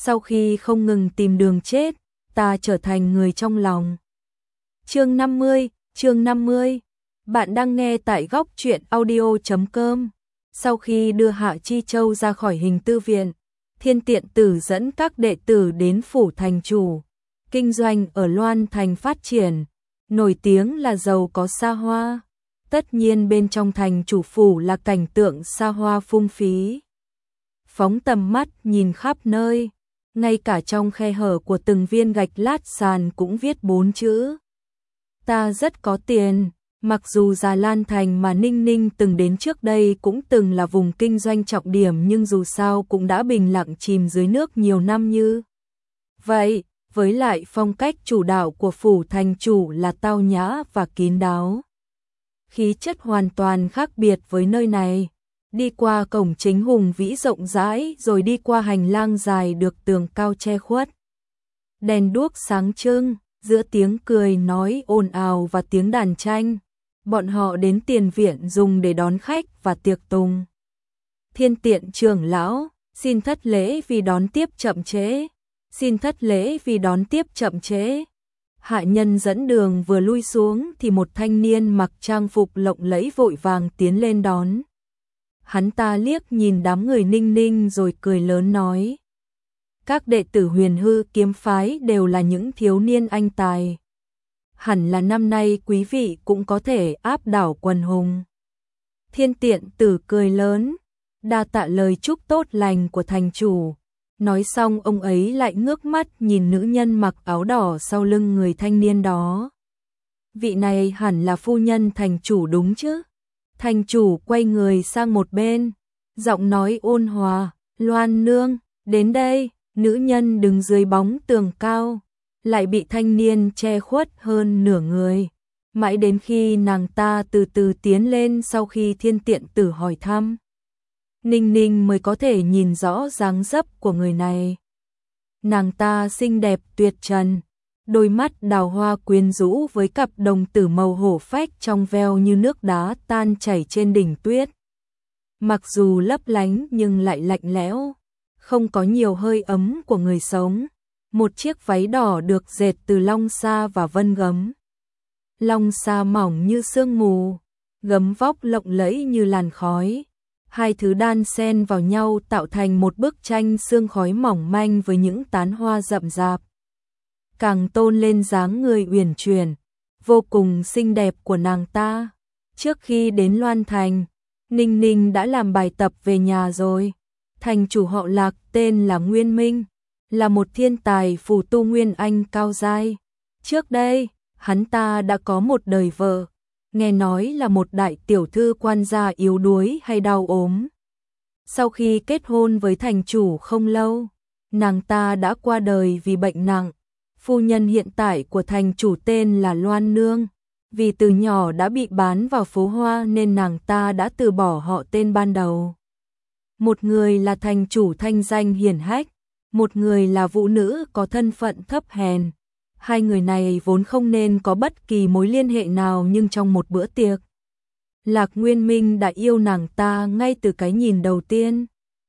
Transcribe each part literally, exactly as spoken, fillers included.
sau khi không ngừng tìm đường chết, ta trở thành người trong lòng. Chương năm mươi, chương năm mươi. Bạn đang nghe tại góc truyện audio chấm com. Sau khi đưa Hạ Chi Châu ra khỏi hình tư viện, Thiên Tiện Tử dẫn các đệ tử đến phủ thành chủ, kinh doanh ở Loan Thành phát triển, nổi tiếng là giàu có xa hoa. Tất nhiên bên trong thành chủ phủ là cảnh tượng xa hoa phung phí. Phóng tầm mắt nhìn khắp nơi, ngay cả trong khe hở của từng viên gạch lát sàn cũng viết bốn chữ. Ta rất có tiền. Mặc dù Già Lan Thành mà Ninh Ninh từng đến trước đây cũng từng là vùng kinh doanh trọng điểm, nhưng dù sao cũng đã bình lặng chìm dưới nước nhiều năm như vậy, với lại phong cách chủ đạo của phủ thành chủ là tao nhã và kín đáo. Khí chất hoàn toàn khác biệt với nơi này. Đi qua cổng chính hùng vĩ rộng rãi rồi đi qua hành lang dài được tường cao che khuất. Đèn đuốc sáng trưng, giữa tiếng cười nói ồn ào và tiếng đàn tranh, bọn họ đến tiền viện dùng để đón khách và tiệc tùng. Thiên Tiện trưởng lão, xin thất lễ vì đón tiếp chậm trễ, xin thất lễ vì đón tiếp chậm trễ. Hạ nhân dẫn đường vừa lui xuống thì một thanh niên mặc trang phục lộng lẫy vội vàng tiến lên đón. Hắn ta liếc nhìn đám người Ninh Ninh rồi cười lớn nói: các đệ tử Huyền Hư kiếm phái đều là những thiếu niên anh tài. Hẳn là năm nay quý vị cũng có thể áp đảo quần hùng. Thiên Tiện Tử cười lớn, đa tạ lời chúc tốt lành của thành chủ. Nói xong ông ấy lại ngước mắt nhìn nữ nhân mặc áo đỏ sau lưng người thanh niên đó. Vị này hẳn là phu nhân thành chủ đúng chứ? Thành chủ quay người sang một bên, giọng nói ôn hòa: Loan nương, đến đây. Nữ nhân đứng dưới bóng tường cao, lại bị thanh niên che khuất hơn nửa người. Mãi đến khi nàng ta từ từ tiến lên sau khi Thiên Tiện Tử hỏi thăm, Ninh Ninh mới có thể nhìn rõ dáng dấp của người này. Nàng ta xinh đẹp tuyệt trần, đôi mắt đào hoa quyến rũ với cặp đồng tử màu hổ phách trong veo như nước đá tan chảy trên đỉnh tuyết. Mặc dù lấp lánh nhưng lại lạnh lẽo, không có nhiều hơi ấm của người sống. Một chiếc váy đỏ được dệt từ long sa và vân gấm. Long sa mỏng như sương mù, gấm vóc lộng lẫy như làn khói. Hai thứ đan xen vào nhau tạo thành một bức tranh sương khói mỏng manh với những tán hoa rậm rạp. Càng tôn lên dáng người uyển chuyển, vô cùng xinh đẹp của nàng ta. Trước khi đến Loan Thành, Ninh Ninh đã làm bài tập về nhà rồi. Thành chủ họ Lạc tên là Nguyên Minh, là một thiên tài phù tu nguyên anh cao giai. Trước đây, hắn ta đã có một đời vợ, nghe nói là một đại tiểu thư quan gia yếu đuối hay đau ốm. Sau khi kết hôn với thành chủ không lâu, nàng ta đã qua đời vì bệnh nặng. Phu nhân hiện tại của thành chủ tên là Loan Nương, vì từ nhỏ đã bị bán vào phố hoa nên nàng ta đã từ bỏ họ tên ban đầu. Một người là thành chủ thanh danh hiển hách, một người là vũ nữ có thân phận thấp hèn. Hai người này vốn không nên có bất kỳ mối liên hệ nào, nhưng trong một bữa tiệc, Lạc Nguyên Minh đã yêu nàng ta ngay từ cái nhìn đầu tiên.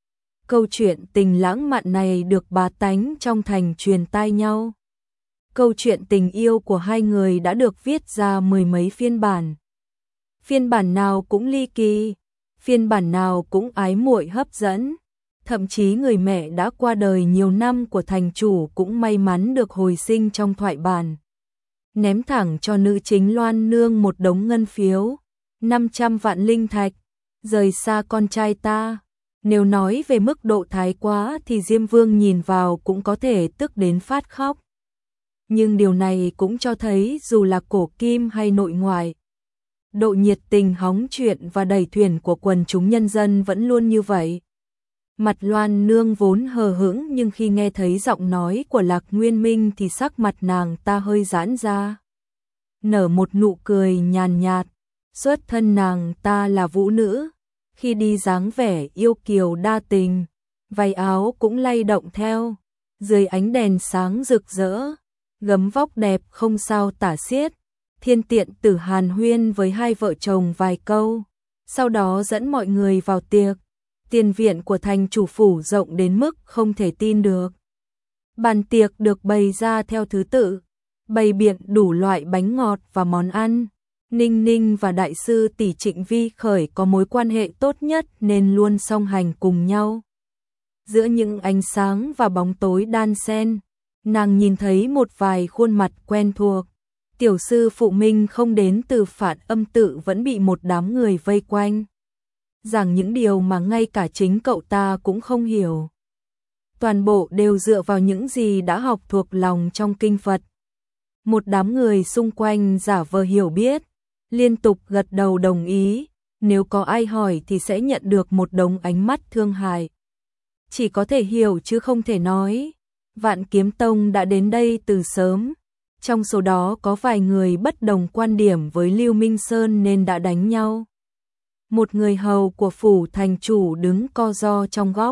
Câu chuyện tình lãng mạn này được bá tánh trong thành truyền tai nhau. Câu chuyện tình yêu của hai người đã được viết ra mười mấy phiên bản. Phiên bản nào cũng ly kỳ, phiên bản nào cũng ái muội hấp dẫn. Thậm chí người mẹ đã qua đời nhiều năm của thành chủ cũng may mắn được hồi sinh trong thoại bản. Ném thẳng cho nữ chính Loan Nương một đống ngân phiếu, năm trăm vạn linh thạch, rời xa con trai ta. Nếu nói về mức độ thái quá thì Diêm Vương nhìn vào cũng có thể tức đến phát khóc. Nhưng điều này cũng cho thấy dù là cổ kim hay nội ngoại, độ nhiệt tình hóng chuyện và đẩy thuyền của quần chúng nhân dân vẫn luôn như vậy. Mặt Loan Nương vốn hờ hững, nhưng khi nghe thấy giọng nói của Lạc Nguyên Minh thì sắc mặt nàng ta hơi giãn ra, nở một nụ cười nhàn nhạt. Xuất thân nàng ta là vũ nữ, khi đi dáng vẻ yêu kiều đa tình, váy áo cũng lay động theo, dưới ánh đèn sáng rực rỡ, gấm vóc đẹp không sao tả xiết. Thiên Tiện Tử hàn huyên với hai vợ chồng vài câu, sau đó dẫn mọi người vào tiệc. Tiền viện của thành chủ phủ rộng đến mức không thể tin được. Bàn tiệc được bày ra theo thứ tự, bày biện đủ loại bánh ngọt và món ăn. Ninh Ninh và đại sư tỷ Trịnh Vi Khởi có mối quan hệ tốt nhất nên luôn song hành cùng nhau. Giữa những ánh sáng và bóng tối đan xen, nàng nhìn thấy một vài khuôn mặt quen thuộc. Tiểu sư phụ Minh không đến từ Phản Âm Tự vẫn bị một đám người vây quanh, giảng những điều mà ngay cả chính cậu ta cũng không hiểu. Toàn bộ đều dựa vào những gì đã học thuộc lòng trong kinh Phật. Một đám người xung quanh giả vờ hiểu biết, liên tục gật đầu đồng ý, nếu có ai hỏi thì sẽ nhận được một đống ánh mắt thương hại. Chỉ có thể hiểu chứ không thể nói. Vạn Kiếm Tông đã đến đây từ sớm, trong số đó có vài người bất đồng quan điểm với Lưu Minh Sơn nên đã đánh nhau. Một người hầu của phủ thành chủ đứng co ro trong góc,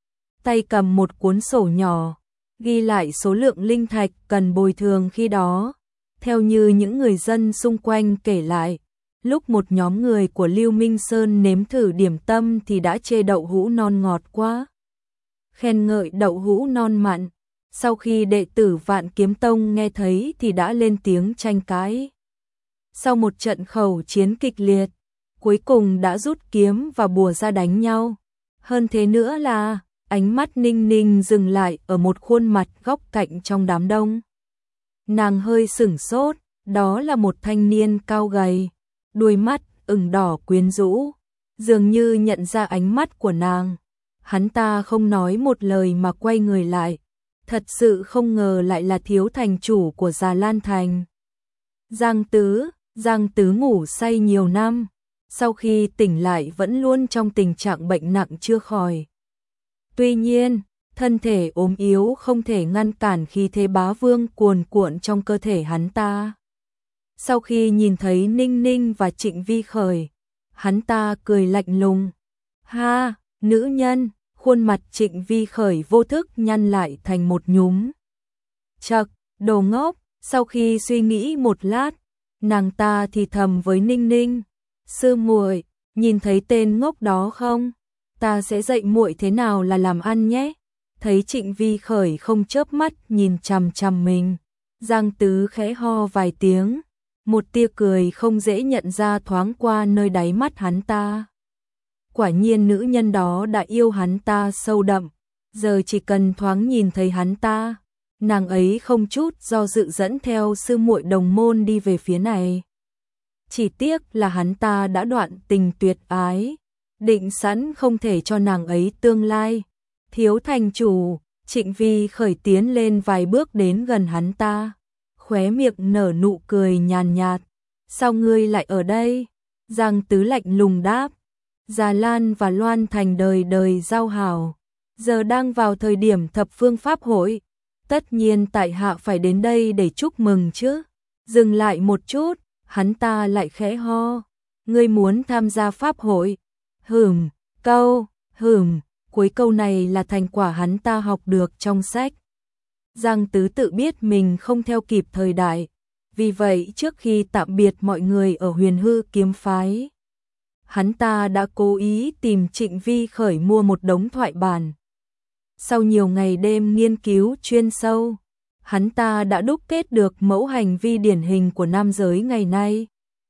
tay cầm một cuốn sổ nhỏ, ghi lại số lượng linh thạch cần bồi thường khi đó. Theo như những người dân xung quanh kể lại, lúc một nhóm người của Lưu Minh Sơn nếm thử điểm tâm thì đã chê đậu hũ non ngọt quá, khen ngợi đậu hũ non mặn. Sau khi đệ tử Vạn Kiếm Tông nghe thấy thì đã lên tiếng tranh cãi. Sau một trận khẩu chiến kịch liệt, cuối cùng đã rút kiếm và bùa ra đánh nhau. Hơn thế nữa là, ánh mắt Ninh Ninh dừng lại ở một khuôn mặt góc cạnh trong đám đông. Nàng hơi sửng sốt, đó là một thanh niên cao gầy, đuôi mắt ửng đỏ quyến rũ, dường như nhận ra ánh mắt của nàng. Hắn ta không nói một lời mà quay người lại. Thật sự không ngờ lại là thiếu thành chủ của Già Lan Thành. Giang Tứ, Giang Tứ ngủ say nhiều năm, sau khi tỉnh lại vẫn luôn trong tình trạng bệnh nặng chưa khỏi. Tuy nhiên, thân thể ốm yếu không thể ngăn cản khí thế bá vương cuồn cuộn trong cơ thể hắn ta. Sau khi nhìn thấy Ninh Ninh và Trịnh Vi Khởi, hắn ta cười lạnh lùng. Ha, nữ nhân! Khuôn mặt Trịnh Vi Khởi vô thức nhăn lại thành một nhúm. Chậc, đồ ngốc. Sau khi suy nghĩ một lát, nàng ta thì thầm với Ninh Ninh, sư muội, nhìn thấy tên ngốc đó không? Ta sẽ dạy muội thế nào là làm ăn nhé. Thấy Trịnh Vi Khởi không chớp mắt nhìn chằm chằm mình, Giang Tứ khẽ ho vài tiếng, một tia cười không dễ nhận ra thoáng qua nơi đáy mắt hắn ta. Quả nhiên nữ nhân đó đã yêu hắn ta sâu đậm, giờ chỉ cần thoáng nhìn thấy hắn ta, nàng ấy không chút do dự dẫn theo sư muội đồng môn đi về phía này. Chỉ tiếc là hắn ta đã đoạn tình tuyệt ái, định sẵn không thể cho nàng ấy tương lai. Thiếu thành chủ, Trịnh Vi Khởi tiến lên vài bước đến gần hắn ta, khóe miệng nở nụ cười nhàn nhạt. Sao ngươi lại ở đây? Giang Tứ lạnh lùng đáp. Già Lan và Loan Thành đời đời giao hảo, giờ đang vào thời điểm thập phương pháp hội, tất nhiên tại hạ phải đến đây để chúc mừng chứ. Dừng lại một chút, hắn ta lại khẽ ho. Ngươi muốn tham gia pháp hội? Hửm, câu, hửm, cuối câu này là thành quả hắn ta học được trong sách. Giang Tứ tự biết mình không theo kịp thời đại, vì vậy trước khi tạm biệt mọi người ở Huyền Hư kiếm phái, hắn ta đã cố ý tìm Trịnh Vi Khởi mua một đống thoại bản. Sau nhiều ngày đêm nghiên cứu chuyên sâu, hắn ta đã đúc kết được mẫu hành vi điển hình của nam giới ngày nay.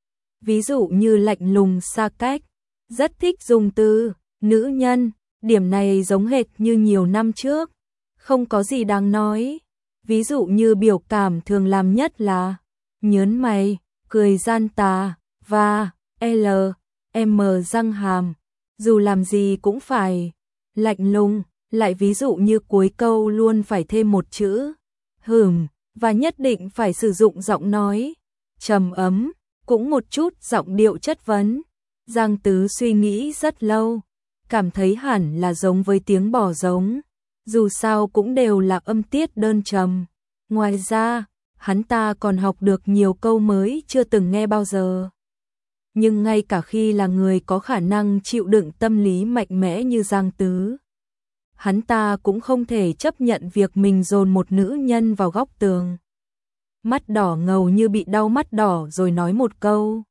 Ví dụ như lạnh lùng xa cách, rất thích dùng từ nữ nhân, điểm này giống hệt như nhiều năm trước, không có gì đáng nói. Ví dụ như biểu cảm thường làm nhất là nhớn mày, cười gian tà và L M răng hàm, dù làm gì cũng phải lạnh lùng. Lại ví dụ như cuối câu luôn phải thêm một chữ hửm, và nhất định phải sử dụng giọng nói trầm ấm, cũng một chút giọng điệu chất vấn. Giang Tứ suy nghĩ rất lâu, cảm thấy hẳn là giống với tiếng bò giống, dù sao cũng đều là âm tiết đơn trầm. Ngoài ra, hắn ta còn học được nhiều câu mới chưa từng nghe bao giờ. Nhưng ngay cả khi là người có khả năng chịu đựng tâm lý mạnh mẽ như Giang Tứ, hắn ta cũng không thể chấp nhận việc mình dồn một nữ nhân vào góc tường. Mắt đỏ ngầu như bị đau mắt đỏ rồi nói một câu.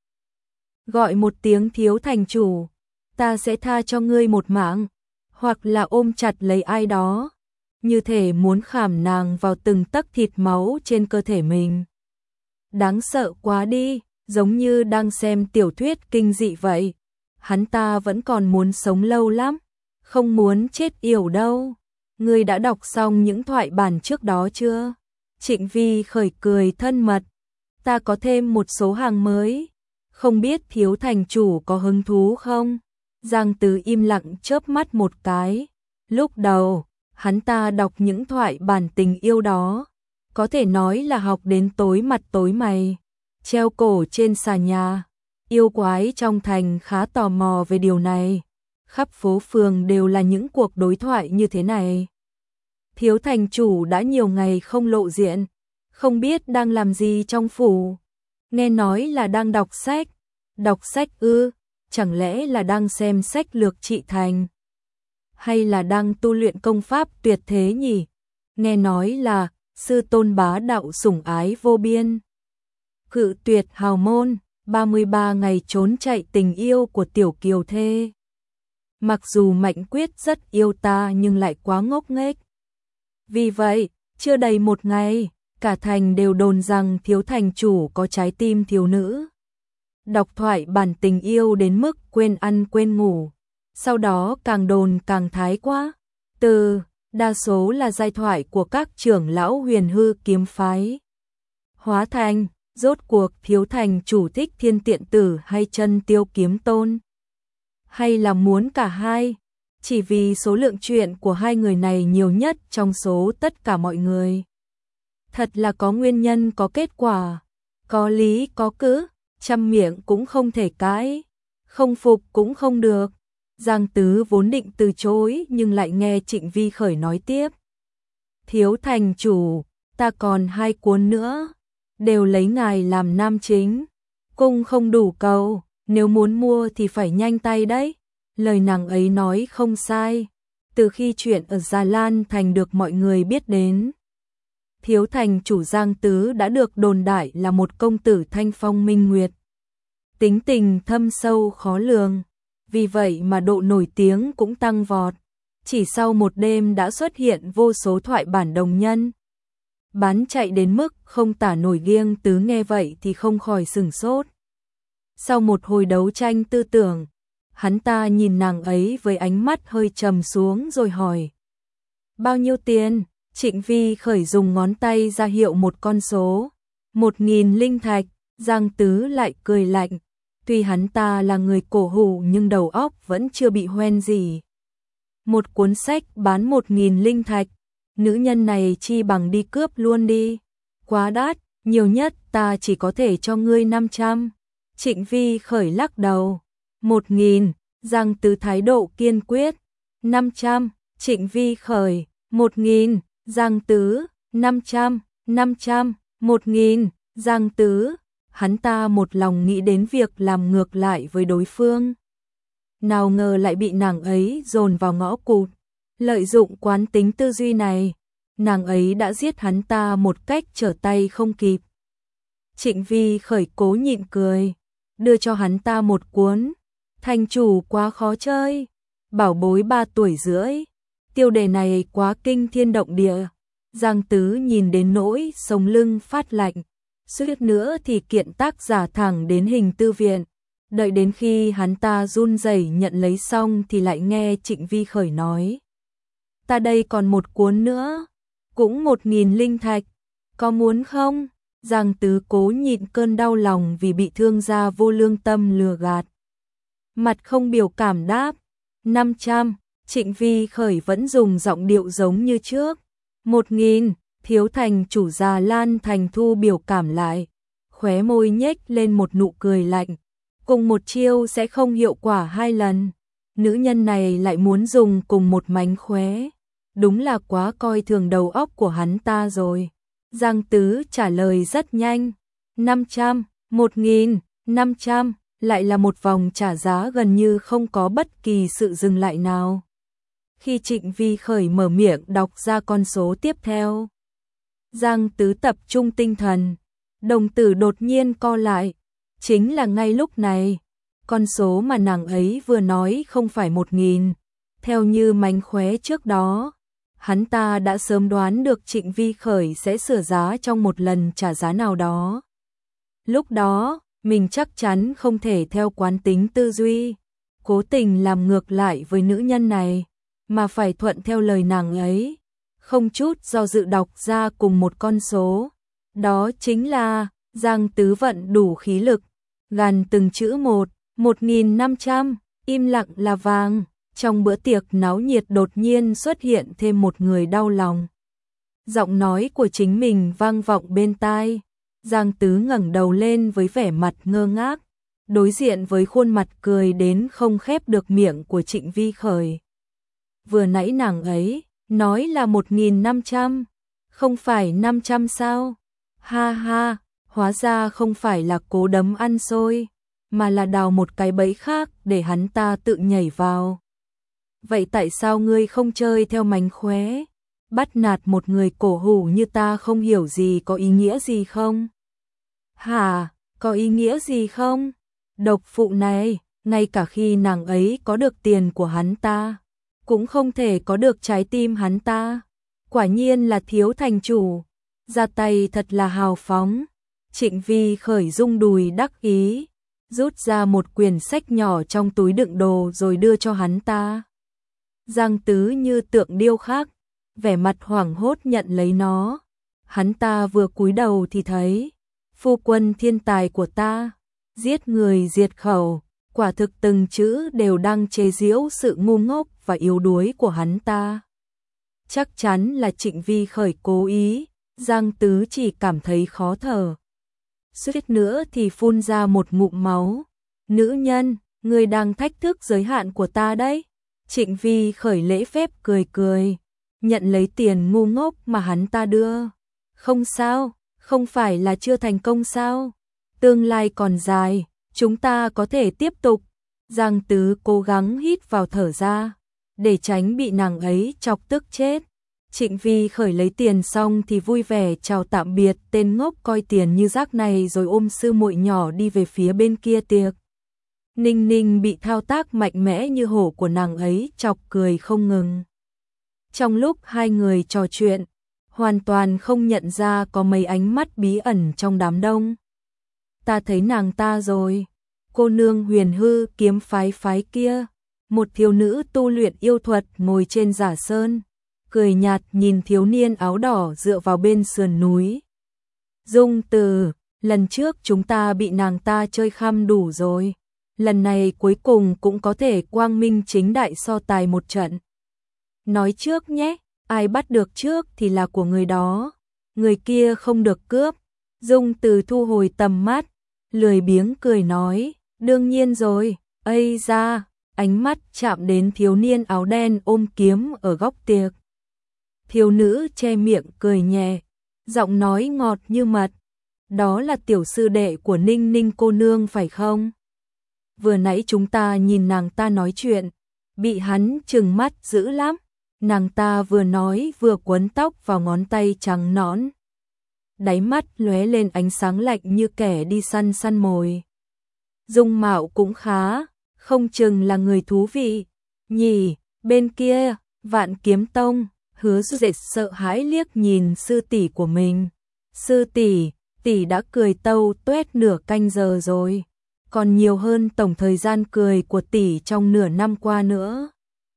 Gọi một tiếng thiếu thành chủ, ta sẽ tha cho ngươi một mạng, hoặc là ôm chặt lấy ai đó. như thể muốn khảm nàng vào từng tấc thịt máu trên cơ thể mình. Đáng sợ quá đi, giống như đang xem tiểu thuyết kinh dị vậy. Hắn ta vẫn còn muốn sống lâu lắm, không muốn chết yểu đâu. Ngươi đã đọc xong những thoại bản trước đó chưa? Trịnh Vi khởi cười thân mật. Ta có thêm một số hàng mới, không biết thiếu thành chủ có hứng thú không? Giang Tứ im lặng chớp mắt một cái. Lúc đầu, hắn ta đọc những thoại bản tình yêu đó, có thể nói là học đến tối mặt tối mày, treo cổ trên xà nhà. Yêu quái trong thành khá tò mò về điều này, khắp phố phường đều là những cuộc đối thoại như thế này. Thiếu thành chủ đã nhiều ngày không lộ diện, không biết đang làm gì trong phủ. Nghe nói là đang đọc sách. Đọc sách ư? Chẳng lẽ là đang xem sách lược trị thành? Hay là đang tu luyện công pháp tuyệt thế nhỉ? Nghe nói là sư tôn bá đạo sủng ái vô biên. Cự tuyệt hào môn, ba mươi ba ngày trốn chạy tình yêu của tiểu kiều thê. Mặc dù Mạnh Quyết rất yêu ta nhưng lại quá ngốc nghếch. Vì vậy, chưa đầy một ngày, cả thành đều đồn rằng thiếu thành chủ có trái tim thiếu nữ. Đọc thoại bản tình yêu đến mức quên ăn quên ngủ. Sau đó càng đồn càng thái quá. Từ, đa số là giai thoại của các trưởng lão huyền hư kiếm phái. Hóa thành, rốt cuộc thiếu thành chủ thích Thiên Tiện Tử hay Chân Tiêu Kiếm Tôn? Hay là muốn cả hai? Chỉ vì số lượng chuyện của hai người này nhiều nhất trong số tất cả mọi người. Thật là có nguyên nhân có kết quả, có lý có cứ, trăm miệng cũng không thể cãi, không phục cũng không được. Giang Tứ vốn định từ chối nhưng lại nghe Trịnh Vi khởi nói tiếp. Thiếu thành chủ, ta còn hai cuốn nữa, đều lấy ngài làm nam chính. Cung không đủ cầu, nếu muốn mua thì phải nhanh tay đấy. Lời nàng ấy nói không sai. Từ khi chuyện ở Già Lan Thành được mọi người biết đến, thiếu thành chủ Giang Tứ đã được đồn đại là một công tử thanh phong minh nguyệt. Tính tình thâm sâu khó lường, vì vậy mà độ nổi tiếng cũng tăng vọt. Chỉ sau một đêm đã xuất hiện vô số thoại bản đồng nhân. Bán chạy đến mức không tả nổi. Giang Tứ nghe vậy thì không khỏi sửng sốt. Sau một hồi đấu tranh tư tưởng, hắn ta nhìn nàng ấy với ánh mắt hơi trầm xuống rồi hỏi. Bao nhiêu tiền? Trịnh Vi khởi dùng ngón tay ra hiệu một con số. Một nghìn linh thạch. Giang Tứ lại cười lạnh. Tuy hắn ta là người cổ hủ nhưng đầu óc vẫn chưa bị hoen gì. Một cuốn sách bán một nghìn linh thạch. Nữ nhân này chi bằng đi cướp luôn đi. Quá đắt, nhiều nhất ta chỉ có thể cho ngươi năm trăm. Trịnh Vi khởi lắc đầu. Một nghìn, Giang Tứ thái độ kiên quyết. Năm trăm, Trịnh Vi khởi. Một nghìn, Giang Tứ. Năm trăm, năm trăm, một nghìn, Giang Tứ. Hắn ta một lòng nghĩ đến việc làm ngược lại với đối phương. Nào ngờ lại bị nàng ấy dồn vào ngõ cụt. Lợi dụng quán tính tư duy này, nàng ấy đã giết hắn ta một cách trở tay không kịp. Trịnh Vi khởi cố nhịn cười, đưa cho hắn ta một cuốn. Thành chủ quá khó chơi, bảo bối ba tuổi rưỡi. Tiêu đề này quá kinh thiên động địa. Giang Tứ nhìn đến nỗi sống lưng phát lạnh. Suýt nữa thì kiện tác giả thẳng đến hình tư viện. Đợi đến khi hắn ta run rẩy nhận lấy xong thì lại nghe Trịnh Vi khởi nói. Ta đây còn một cuốn nữa, cũng một nghìn linh thạch, có muốn không? Giang Tứ cố nhịn cơn đau lòng vì bị thương gia vô lương tâm lừa gạt. Mặt không biểu cảm đáp, năm trăm, Trịnh Vi khởi vẫn dùng giọng điệu giống như trước. Một nghìn, thiếu thành chủ Già Lan Thành thu biểu cảm lại, khóe môi nhếch lên một nụ cười lạnh. Cùng một chiêu sẽ không hiệu quả hai lần. Nữ nhân này lại muốn dùng cùng một mánh khóe. Đúng là quá coi thường đầu óc của hắn ta rồi. Giang Tứ trả lời rất nhanh. năm trăm, một nghìn, năm trăm, lại là một vòng trả giá gần như không có bất kỳ sự dừng lại nào. Khi Trịnh Vi khởi mở miệng đọc ra con số tiếp theo, Giang Tứ tập trung tinh thần, đồng tử đột nhiên co lại. Chính là ngay lúc này, con số mà nàng ấy vừa nói không phải một nghìn, theo như mánh khóe trước đó, Hắn ta đã sớm đoán được Trịnh Vi Khởi sẽ sửa giá trong một lần trả giá nào đó. Lúc đó, mình chắc chắn không thể theo quán tính tư duy, cố tình làm ngược lại với nữ nhân này, mà phải thuận theo lời nàng ấy, không chút do dự đọc ra cùng một con số. Đó chính là, Giang Tứ vận đủ khí lực, gàn từng chữ một, một nghìn năm trăm, im lặng là vàng. Trong bữa tiệc náo nhiệt đột nhiên xuất hiện thêm một người đau lòng. Giọng nói của chính mình vang vọng bên tai. Giang Tứ ngẩng đầu lên với vẻ mặt ngơ ngác, đối diện với khuôn mặt cười đến không khép được miệng của Trịnh Vi Khởi. Vừa nãy nàng ấy nói là một nghìn năm trăm, không phải năm trăm sao? Ha ha, hóa ra không phải là cố đấm ăn xôi, mà là đào một cái bẫy khác để hắn ta tự nhảy vào. Vậy tại sao ngươi không chơi theo mánh khóe? Bắt nạt một người cổ hủ như ta không hiểu gì có ý nghĩa gì không? Hả, có ý nghĩa gì không? Độc phụ này, ngay cả khi nàng ấy có được tiền của hắn ta, cũng không thể có được trái tim hắn ta. Quả nhiên là thiếu thành chủ, ra tay thật là hào phóng. Trịnh Vi Khởi rung đùi đắc ý, rút ra một quyển sách nhỏ trong túi đựng đồ rồi đưa cho hắn ta. Giang Tứ như tượng điêu khắc, vẻ mặt hoảng hốt nhận lấy nó. Hắn ta vừa cúi đầu thì thấy, phu quân thiên tài của ta, giết người diệt khẩu, quả thực từng chữ đều đang chế giễu sự ngu ngốc và yếu đuối của hắn ta. Chắc chắn là Trịnh Vi Khởi cố ý, Giang Tứ chỉ cảm thấy khó thở. Suýt nữa thì phun ra một ngụm máu. Nữ nhân, ngươi đang thách thức giới hạn của ta đấy. Trịnh Vi Khởi lễ phép cười cười, nhận lấy tiền ngu ngốc mà hắn ta đưa. Không sao, không phải là chưa thành công sao? Tương lai còn dài, chúng ta có thể tiếp tục. Giang Tứ cố gắng hít vào thở ra, để tránh bị nàng ấy chọc tức chết. Trịnh Vi Khởi lấy tiền xong thì vui vẻ chào tạm biệt tên ngốc coi tiền như rác này rồi ôm sư muội nhỏ đi về phía bên kia tiệc. Ninh Ninh bị thao tác mạnh mẽ như hổ của nàng ấy chọc cười không ngừng. Trong lúc hai người trò chuyện, hoàn toàn không nhận ra có mấy ánh mắt bí ẩn trong đám đông. Ta thấy nàng ta rồi, cô nương Huyền Hư kiếm phái phái kia, một thiếu nữ tu luyện yêu thuật ngồi trên giả sơn, cười nhạt nhìn thiếu niên áo đỏ dựa vào bên sườn núi. Dung Từ, lần trước chúng ta bị nàng ta chơi khăm đủ rồi, lần này cuối cùng cũng có thể quang minh chính đại so tài một trận. Nói trước nhé, ai bắt được trước thì là của người đó, người kia không được cướp. Dung Từ thu hồi tầm mắt, lười biếng cười nói, đương nhiên rồi. Ây da, ánh mắt chạm đến thiếu niên áo đen ôm kiếm ở góc tiệc. Thiếu nữ che miệng cười nhẹ, giọng nói ngọt như mật. Đó là tiểu sư đệ của Ninh Ninh cô nương phải không? Vừa nãy chúng ta nhìn nàng ta nói chuyện, bị hắn trừng mắt dữ lắm. Nàng ta vừa nói vừa quấn tóc vào ngón tay trắng nõn. Đáy mắt lóe lên ánh sáng lạnh như kẻ đi săn săn mồi. Dung mạo cũng khá, không chừng là người thú vị. Nhỉ, bên kia, Vạn Kiếm Tông, Hứa Dệt sợ hãi liếc nhìn sư tỷ của mình. Sư tỷ, tỷ đã cười tâu tuét nửa canh giờ rồi, còn nhiều hơn tổng thời gian cười của tỷ trong nửa năm qua nữa.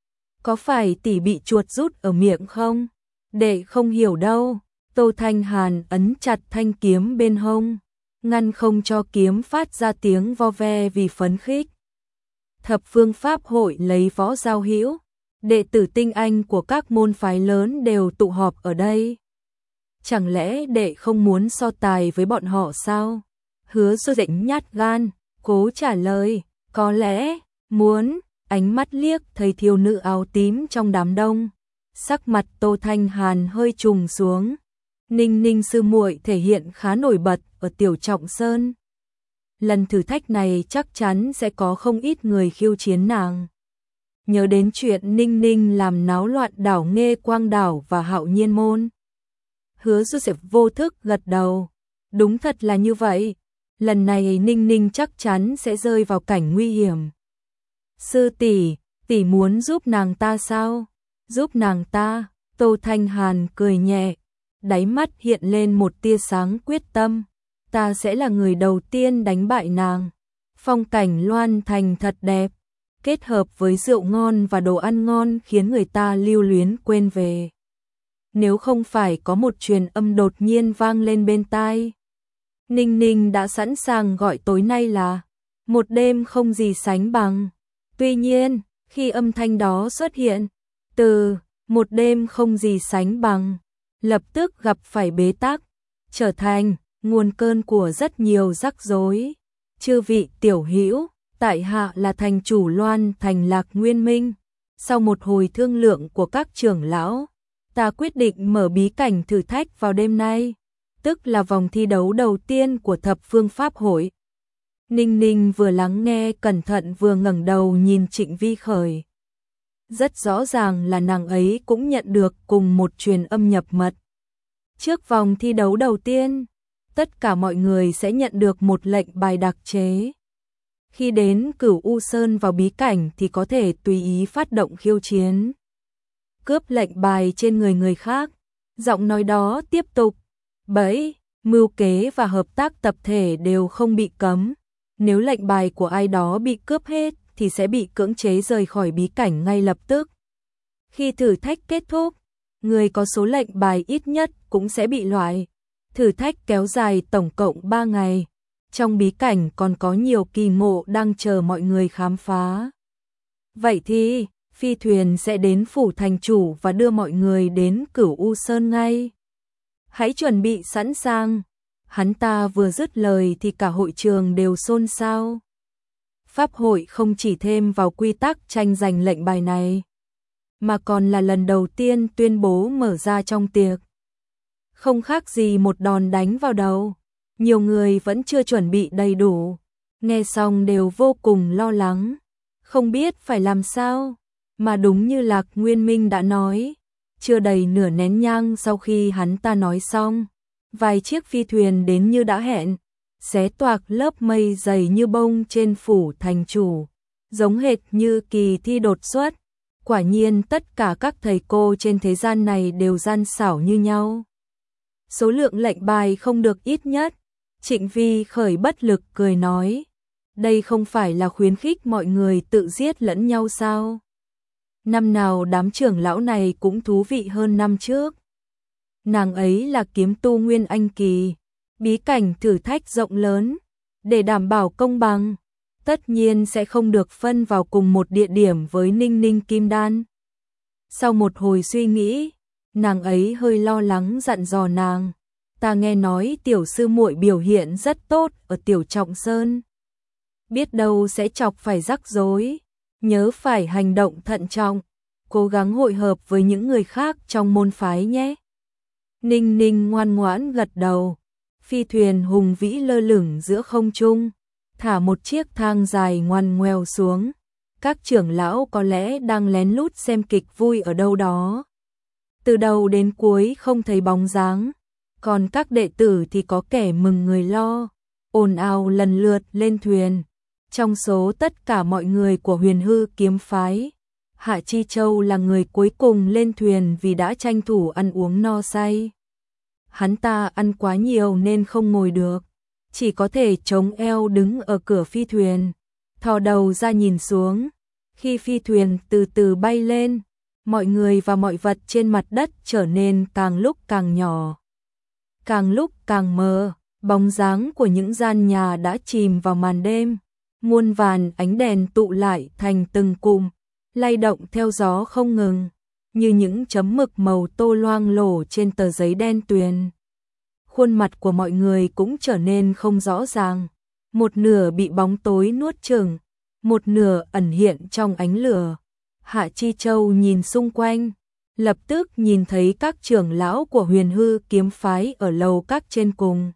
Có phải tỷ bị chuột rút ở miệng không? Đệ không hiểu đâu. Tô Thanh Hàn ấn chặt thanh kiếm bên hông, ngăn không cho kiếm phát ra tiếng vo ve vì phấn khích. Thập phương pháp hội lấy võ giao hữu, đệ tử tinh anh của các môn phái lớn đều tụ họp ở đây. Chẳng lẽ đệ không muốn so tài với bọn họ sao? Hứa Xu Dĩnh nhát gan, cố trả lời, có lẽ, muốn. Ánh mắt liếc thấy thiếu nữ áo tím trong đám đông, sắc mặt Tô Thanh Hàn hơi trùng xuống. Ninh Ninh sư muội thể hiện khá nổi bật ở Tiểu Trọng Sơn. Lần thử thách này chắc chắn sẽ có không ít người khiêu chiến nàng. Nhớ đến chuyện Ninh Ninh làm náo loạn đảo Nghê Quang đảo và Hạo Nhiên môn, Hứa Du Diệp vô thức gật đầu. Đúng thật là như vậy, lần này Ninh Ninh chắc chắn sẽ rơi vào cảnh nguy hiểm. Sư tỷ, tỷ muốn giúp nàng ta sao? Giúp nàng ta? Tô Thanh Hàn cười nhẹ, đáy mắt hiện lên một tia sáng quyết tâm. Ta sẽ là người đầu tiên đánh bại nàng. Phong cảnh Loan Thành thật đẹp, kết hợp với rượu ngon và đồ ăn ngon khiến người ta lưu luyến quên về. Nếu không phải có một truyền âm đột nhiên vang lên bên tai, Ninh Ninh đã sẵn sàng gọi tối nay là một đêm không gì sánh bằng. Tuy nhiên, khi âm thanh đó xuất hiện, từ một đêm không gì sánh bằng lập tức gặp phải bế tắc, trở thành nguồn cơn của rất nhiều rắc rối. Chư vị tiểu hữu, tại hạ là thành chủ Loan Thành Lạc Nguyên Minh. Sau một hồi thương lượng của các trưởng lão, ta quyết định mở bí cảnh thử thách vào đêm nay, tức là vòng thi đấu đầu tiên của thập phương pháp hội. Ninh Ninh vừa lắng nghe cẩn thận vừa ngẩng đầu nhìn Trịnh Vi Khởi. Rất rõ ràng là nàng ấy cũng nhận được cùng một truyền âm nhập mật. Trước vòng thi đấu đầu tiên, tất cả mọi người sẽ nhận được một lệnh bài đặc chế. Khi đến Cửu U Sơn vào bí cảnh thì có thể tùy ý phát động khiêu chiến, cướp lệnh bài trên người người khác. Giọng nói đó tiếp tục, bẫy, mưu kế và hợp tác tập thể đều không bị cấm. Nếu lệnh bài của ai đó bị cướp hết thì sẽ bị cưỡng chế rời khỏi bí cảnh ngay lập tức. Khi thử thách kết thúc, người có số lệnh bài ít nhất cũng sẽ bị loại. Thử thách kéo dài tổng cộng ba ngày. Trong bí cảnh còn có nhiều kỳ ngộ đang chờ mọi người khám phá. Vậy thì, phi thuyền sẽ đến phủ thành chủ và đưa mọi người đến Cửu U Sơn ngay. Hãy chuẩn bị sẵn sàng. Hắn ta vừa dứt lời thì cả hội trường đều xôn xao. Pháp hội không chỉ thêm vào quy tắc tranh giành lệnh bài này, mà còn là lần đầu tiên tuyên bố mở ra trong tiệc. Không khác gì một đòn đánh vào đầu. Nhiều người vẫn chưa chuẩn bị đầy đủ, nghe xong đều vô cùng lo lắng, không biết phải làm sao. Mà đúng như Lạc Nguyên Minh đã nói, chưa đầy nửa nén nhang sau khi hắn ta nói xong, vài chiếc phi thuyền đến như đã hẹn, xé toạc lớp mây dày như bông trên phủ thành chủ, giống hệt như kỳ thi đột xuất. Quả nhiên tất cả các thầy cô trên thế gian này đều gian xảo như nhau. Số lượng lệnh bài không được ít nhất. Trịnh Vi Khởi bất lực cười nói, đây không phải là khuyến khích mọi người tự giết lẫn nhau sao? Năm nào đám trưởng lão này cũng thú vị hơn năm trước. Nàng ấy là kiếm tu Nguyên Anh Kỳ, bí cảnh thử thách rộng lớn, để đảm bảo công bằng, tất nhiên sẽ không được phân vào cùng một địa điểm với Ninh Ninh Kim Đan. Sau một hồi suy nghĩ, nàng ấy hơi lo lắng dặn dò nàng, ta nghe nói tiểu sư muội biểu hiện rất tốt ở Tiểu Trọng Sơn. Biết đâu sẽ chọc phải rắc rối, nhớ phải hành động thận trọng, cố gắng hội hợp với những người khác trong môn phái nhé. Ninh Ninh ngoan ngoãn gật đầu, phi thuyền hùng vĩ lơ lửng giữa không trung, thả một chiếc thang dài ngoằn ngoèo xuống. Các trưởng lão có lẽ đang lén lút xem kịch vui ở đâu đó. Từ đầu đến cuối không thấy bóng dáng, còn các đệ tử thì có kẻ mừng người lo, ồn ào lần lượt lên thuyền. Trong số tất cả mọi người của Huyền Hư kiếm phái, Hạ Chi Châu là người cuối cùng lên thuyền vì đã tranh thủ ăn uống no say. Hắn ta ăn quá nhiều nên không ngồi được, chỉ có thể chống eo đứng ở cửa phi thuyền, thò đầu ra nhìn xuống. Khi phi thuyền từ từ bay lên, mọi người và mọi vật trên mặt đất trở nên càng lúc càng nhỏ, càng lúc càng mờ. Bóng dáng của những gian nhà đã chìm vào màn đêm, muôn vàn ánh đèn tụ lại thành từng cụm, lay động theo gió không ngừng, như những chấm mực màu tô loang lổ trên tờ giấy đen tuyền. Khuôn mặt của mọi người cũng trở nên không rõ ràng, một nửa bị bóng tối nuốt chửng, một nửa ẩn hiện trong ánh lửa. Hạ Chi Châu nhìn xung quanh, lập tức nhìn thấy các trưởng lão của Huyền Hư kiếm phái ở lầu các trên cùng.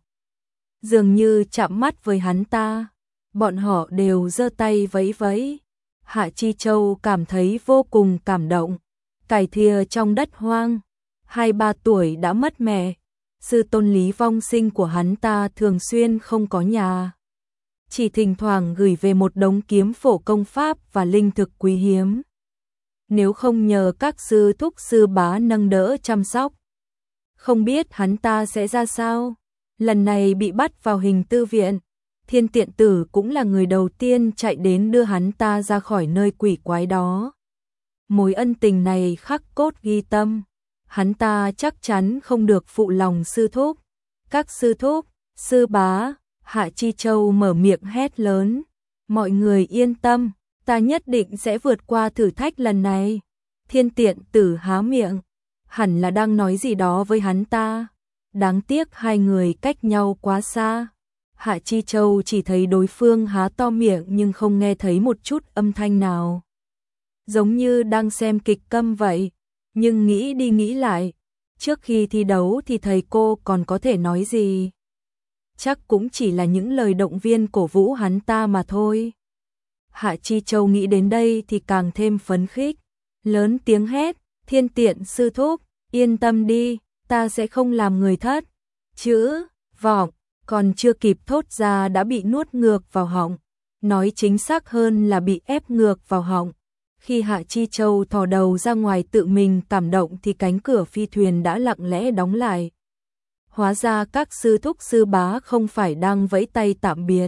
Dường như chạm mắt với hắn ta, bọn họ đều giơ tay vẫy vẫy. Hạ Chi Châu cảm thấy vô cùng cảm động. Cải thìa trong đất hoang, hai ba tuổi đã mất mẹ. Sư tôn Lý vong sinh của hắn ta thường xuyên không có nhà, chỉ thỉnh thoảng gửi về một đống kiếm phổ công pháp và linh thực quý hiếm. nếu không nhờ các sư thúc sư bá nâng đỡ chăm sóc. Không biết hắn ta sẽ ra sao. Lần này bị bắt vào hình tư viện, Thiên Tiện Tử cũng là người đầu tiên chạy đến đưa hắn ta ra khỏi nơi quỷ quái đó. Mối ân tình này khắc cốt ghi tâm, hắn ta chắc chắn không được phụ lòng sư thúc. Các sư thúc, sư bá, Hạ Chi Châu mở miệng hét lớn, mọi người yên tâm, ta nhất định sẽ vượt qua thử thách lần này. Thiên Tiện Tử há miệng, hẳn là đang nói gì đó với hắn ta. Đáng tiếc hai người cách nhau quá xa. Hạ Chi Châu chỉ thấy đối phương há to miệng nhưng không nghe thấy một chút âm thanh nào. Giống như đang xem kịch câm vậy. Nhưng nghĩ đi nghĩ lại, trước khi thi đấu thì thầy cô còn có thể nói gì? Chắc cũng chỉ là những lời động viên cổ vũ hắn ta mà thôi. Hạ Chi Châu nghĩ đến đây thì càng thêm phấn khích. Lớn tiếng hét, Thiên Tiện sư thúc, yên tâm đi, ta sẽ không làm người thất. Chữ, vọng, còn chưa kịp thốt ra đã bị nuốt ngược vào họng. Nói chính xác hơn là bị ép ngược vào họng. Khi Hạ Chi Châu thò đầu ra ngoài tự mình cảm động thì cánh cửa phi thuyền đã lặng lẽ đóng lại. Hóa ra các sư thúc sư bá không phải đang vẫy tay tạm biệt,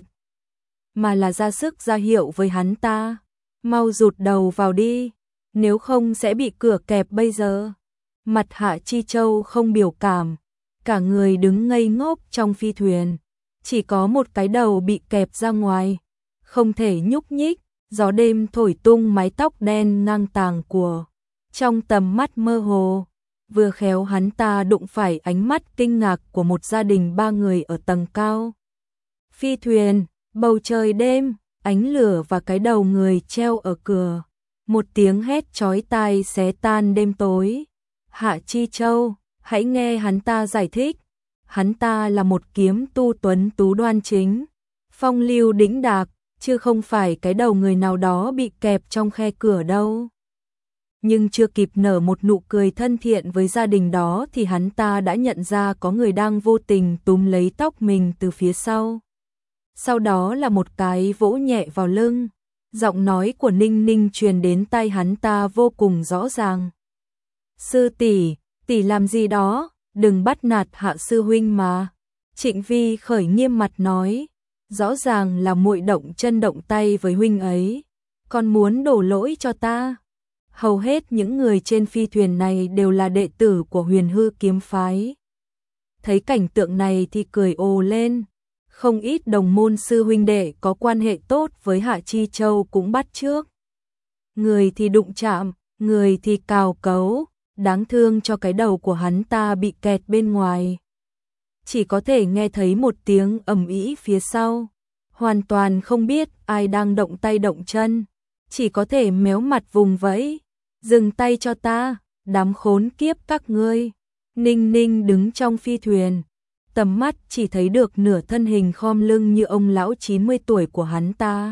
mà là ra sức ra hiệu với hắn ta. Mau rụt đầu vào đi, nếu không sẽ bị cửa kẹp bây giờ. Mặt Hạ Chi Châu không biểu cảm, cả người đứng ngây ngốc trong phi thuyền. Chỉ có một cái đầu bị kẹp ra ngoài, không thể nhúc nhích. Gió đêm thổi tung mái tóc đen ngang tàng của. Trong tầm mắt mơ hồ, vừa khéo hắn ta đụng phải ánh mắt kinh ngạc của một gia đình ba người ở tầng cao. Phi thuyền, bầu trời đêm, ánh lửa và cái đầu người treo ở cửa. Một tiếng hét chói tai xé tan đêm tối. Hạ Chi Châu, hãy nghe hắn ta giải thích. Hắn ta là một kiếm tu tuấn tú đoan chính, phong lưu đĩnh đạc, chứ không phải cái đầu người nào đó bị kẹp trong khe cửa đâu. Nhưng chưa kịp nở một nụ cười thân thiện với gia đình đó thì hắn ta đã nhận ra có người đang vô tình túm lấy tóc mình từ phía sau. Sau đó là một cái vỗ nhẹ vào lưng. Giọng nói của Ninh Ninh truyền đến tai hắn ta vô cùng rõ ràng. Sư tỷ, tỷ làm gì đó, đừng bắt nạt Hạ sư huynh mà. Trịnh Vi khởi nghiêm mặt nói. Rõ ràng là muội động chân động tay với huynh ấy, còn muốn đổ lỗi cho ta. Hầu hết những người trên phi thuyền này đều là đệ tử của Huyền Hư kiếm phái. Thấy cảnh tượng này thì cười ồ lên. Không ít đồng môn sư huynh đệ có quan hệ tốt với Hạ Chi Châu cũng bắt chước. Người thì đụng chạm, người thì cào cấu, đáng thương cho cái đầu của hắn ta bị kẹt bên ngoài. Chỉ có thể nghe thấy một tiếng ầm ĩ phía sau, hoàn toàn không biết ai đang động tay động chân, chỉ có thể méo mặt vùng vẫy, dừng tay cho ta, đám khốn kiếp các ngươi. Ninh Ninh đứng trong phi thuyền, tầm mắt chỉ thấy được nửa thân hình khom lưng như ông lão chín mươi tuổi của hắn ta.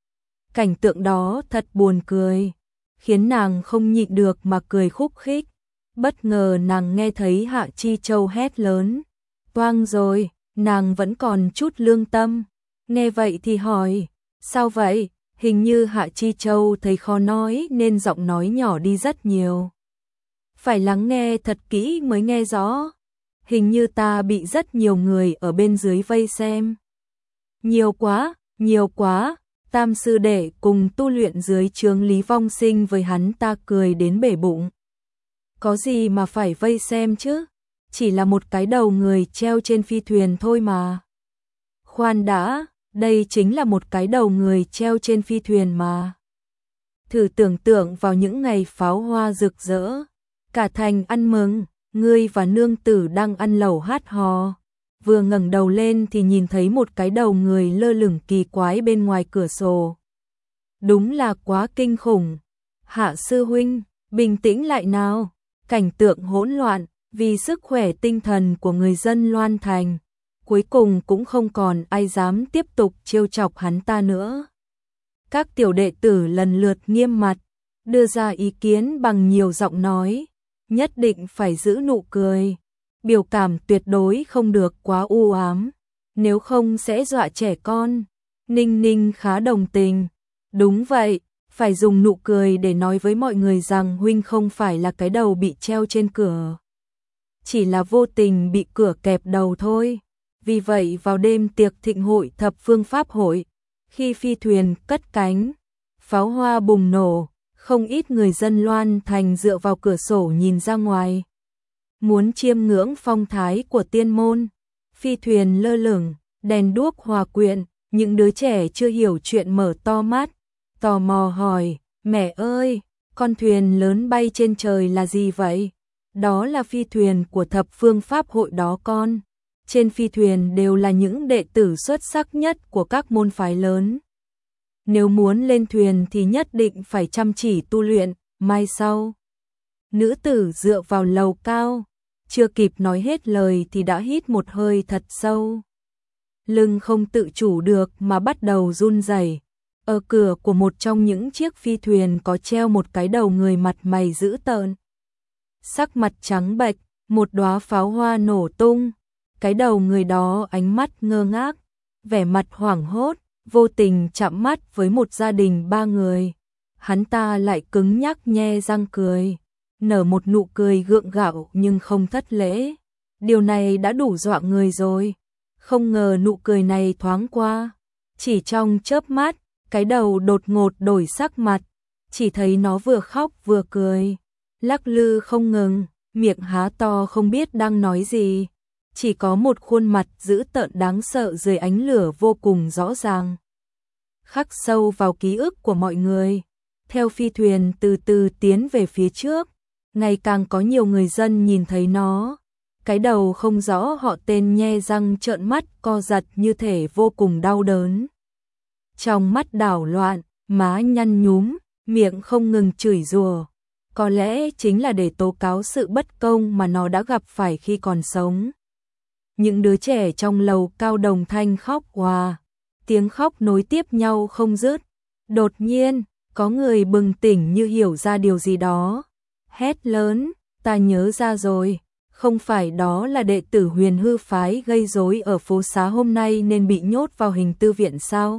Cảnh tượng đó thật buồn cười, khiến nàng không nhịn được mà cười khúc khích. Bất ngờ nàng nghe thấy Hạ Chi Châu hét lớn. Toang rồi, nàng vẫn còn chút lương tâm. Nghe vậy thì hỏi, sao vậy? Hình như Hạ Chi Châu thấy khó nói nên giọng nói nhỏ đi rất nhiều. Phải lắng nghe thật kỹ mới nghe rõ. Hình như ta bị rất nhiều người ở bên dưới vây xem. Nhiều quá, nhiều quá. Tam sư đệ cùng tu luyện dưới chướng Lý Vong Sinh với hắn ta cười đến bể bụng. Có gì mà phải vây xem chứ? Chỉ là một cái đầu người treo trên phi thuyền thôi mà. Khoan đã, đây chính là một cái đầu người treo trên phi thuyền mà. Thử tưởng tượng vào những ngày pháo hoa rực rỡ, cả thành ăn mừng, ngươi và nương tử đang ăn lẩu hát hò. Vừa ngẩng đầu lên thì nhìn thấy một cái đầu người lơ lửng kỳ quái bên ngoài cửa sổ. Đúng là quá kinh khủng. Hạ sư huynh, bình tĩnh lại nào. Cảnh tượng hỗn loạn, vì sức khỏe tinh thần của người dân Loan Thành, cuối cùng cũng không còn ai dám tiếp tục trêu chọc hắn ta nữa. Các tiểu đệ tử lần lượt nghiêm mặt, đưa ra ý kiến bằng nhiều giọng nói, nhất định phải giữ nụ cười, biểu cảm tuyệt đối không được quá u ám, nếu không sẽ dọa trẻ con. Ninh Ninh khá đồng tình, đúng vậy, phải dùng nụ cười để nói với mọi người rằng huynh không phải là cái đầu bị treo trên cửa. Chỉ là vô tình bị cửa kẹp đầu thôi. Vì vậy vào đêm tiệc thịnh hội thập phương pháp hội, khi phi thuyền cất cánh, pháo hoa bùng nổ, không ít người dân Loan Thành dựa vào cửa sổ nhìn ra ngoài. Muốn chiêm ngưỡng phong thái của tiên môn, phi thuyền lơ lửng, đèn đuốc hòa quyện, những đứa trẻ chưa hiểu chuyện mở to mắt, tò mò hỏi, mẹ ơi, con thuyền lớn bay trên trời là gì vậy? Đó là phi thuyền của thập phương pháp hội đó con. Trên phi thuyền đều là những đệ tử xuất sắc nhất của các môn phái lớn. Nếu muốn lên thuyền thì nhất định phải chăm chỉ tu luyện, mai sau. Nữ tử dựa vào lầu cao, chưa kịp nói hết lời thì đã hít một hơi thật sâu. Lưng không tự chủ được mà bắt đầu run rẩy. Ở cửa của một trong những chiếc phi thuyền có treo một cái đầu người mặt mày dữ tợn. Sắc mặt trắng bệch, một đóa pháo hoa nổ tung. Cái đầu người đó ánh mắt ngơ ngác, vẻ mặt hoảng hốt, vô tình chạm mắt với một gia đình ba người. Hắn ta lại cứng nhắc nhe răng cười, nở một nụ cười gượng gạo nhưng không thất lễ. Điều này đã đủ dọa người rồi. Không ngờ nụ cười này thoáng qua, chỉ trong chớp mắt, cái đầu đột ngột đổi sắc mặt, chỉ thấy nó vừa khóc vừa cười, lắc lư không ngừng, miệng há to không biết đang nói gì. Chỉ có một khuôn mặt dữ tợn đáng sợ dưới ánh lửa vô cùng rõ ràng, khắc sâu vào ký ức của mọi người. Theo phi thuyền từ từ tiến về phía trước, ngày càng có nhiều người dân nhìn thấy nó. Cái đầu không rõ họ tên nhe răng trợn mắt co giật như thể vô cùng đau đớn. Trong mắt đảo loạn, má nhăn nhúm, miệng không ngừng chửi rủa. Có lẽ chính là để tố cáo sự bất công mà nó đã gặp phải khi còn sống. Những đứa trẻ trong lầu cao đồng thanh khóc òa, tiếng khóc nối tiếp nhau không dứt. Đột nhiên, có người bừng tỉnh như hiểu ra điều gì đó. Hét lớn, ta nhớ ra rồi, không phải đó là đệ tử Huyền Hư phái gây rối ở phố xá hôm nay nên bị nhốt vào hình tư viện sao?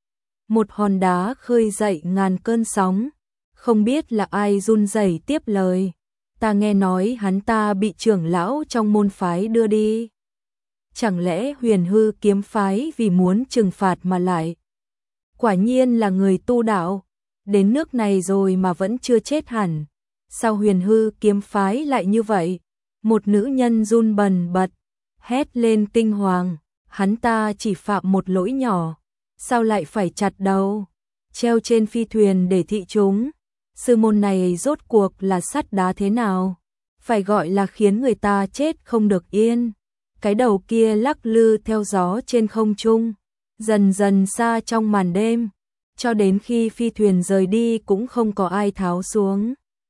Một hòn đá khơi dậy ngàn cơn sóng, không biết là ai run rẩy tiếp lời. Ta nghe nói hắn ta bị trưởng lão trong môn phái đưa đi. Chẳng lẽ Huyền Hư kiếm phái vì muốn trừng phạt mà lại? Quả nhiên là người tu đạo, đến nước này rồi mà vẫn chưa chết hẳn. Sao Huyền Hư kiếm phái lại như vậy? Một nữ nhân run bần bật, hét lên kinh hoàng, hắn ta chỉ phạm một lỗi nhỏ, sao lại phải chặt đầu, treo trên phi thuyền để thị chúng? Sư môn này rốt cuộc là sắt đá thế nào? Phải gọi là khiến người ta chết không được yên. Cái đầu kia lắc lư theo gió trên không trung, dần dần xa trong màn đêm, cho đến khi phi thuyền rời đi cũng không có ai tháo xuống.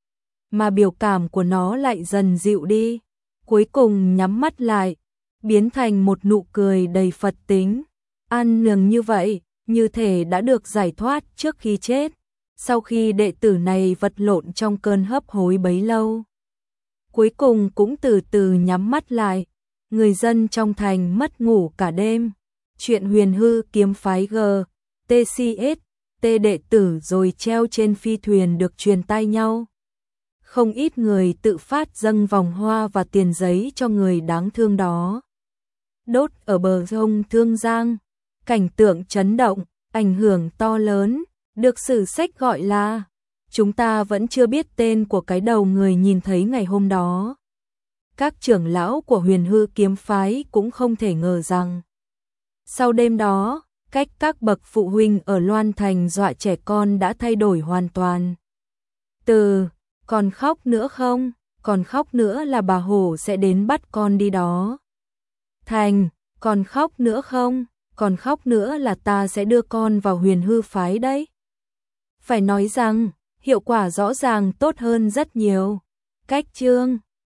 Mà biểu cảm của nó lại dần dịu đi, cuối cùng nhắm mắt lại, biến thành một nụ cười đầy Phật tính. An nhường như vậy, như thể đã được giải thoát trước khi chết, sau khi đệ tử này vật lộn trong cơn hấp hối bấy lâu. Cuối cùng cũng từ từ nhắm mắt lại. Người dân trong thành mất ngủ cả đêm. Chuyện Huyền Hư kiếm phái G, T C S, T đệ tử rồi treo trên phi thuyền được truyền tai nhau. Không ít người tự phát dâng vòng hoa và tiền giấy cho người đáng thương đó. Đốt ở bờ sông Thương Giang, cảnh tượng chấn động, ảnh hưởng to lớn, được sử sách gọi là chúng ta vẫn chưa biết tên của cái đầu người nhìn thấy ngày hôm đó. Các trưởng lão của Huyền Hư kiếm phái cũng không thể ngờ rằng sau đêm đó, cách các bậc phụ huynh ở Loan Thành dọa trẻ con đã thay đổi hoàn toàn. Từ còn khóc nữa không, còn khóc nữa là bà Hổ sẽ đến bắt con đi đó. Thành, còn khóc nữa không, còn khóc nữa là ta sẽ đưa con vào Huyền Hư phái đấy. Phải nói rằng, hiệu quả rõ ràng tốt hơn rất nhiều. Cách chương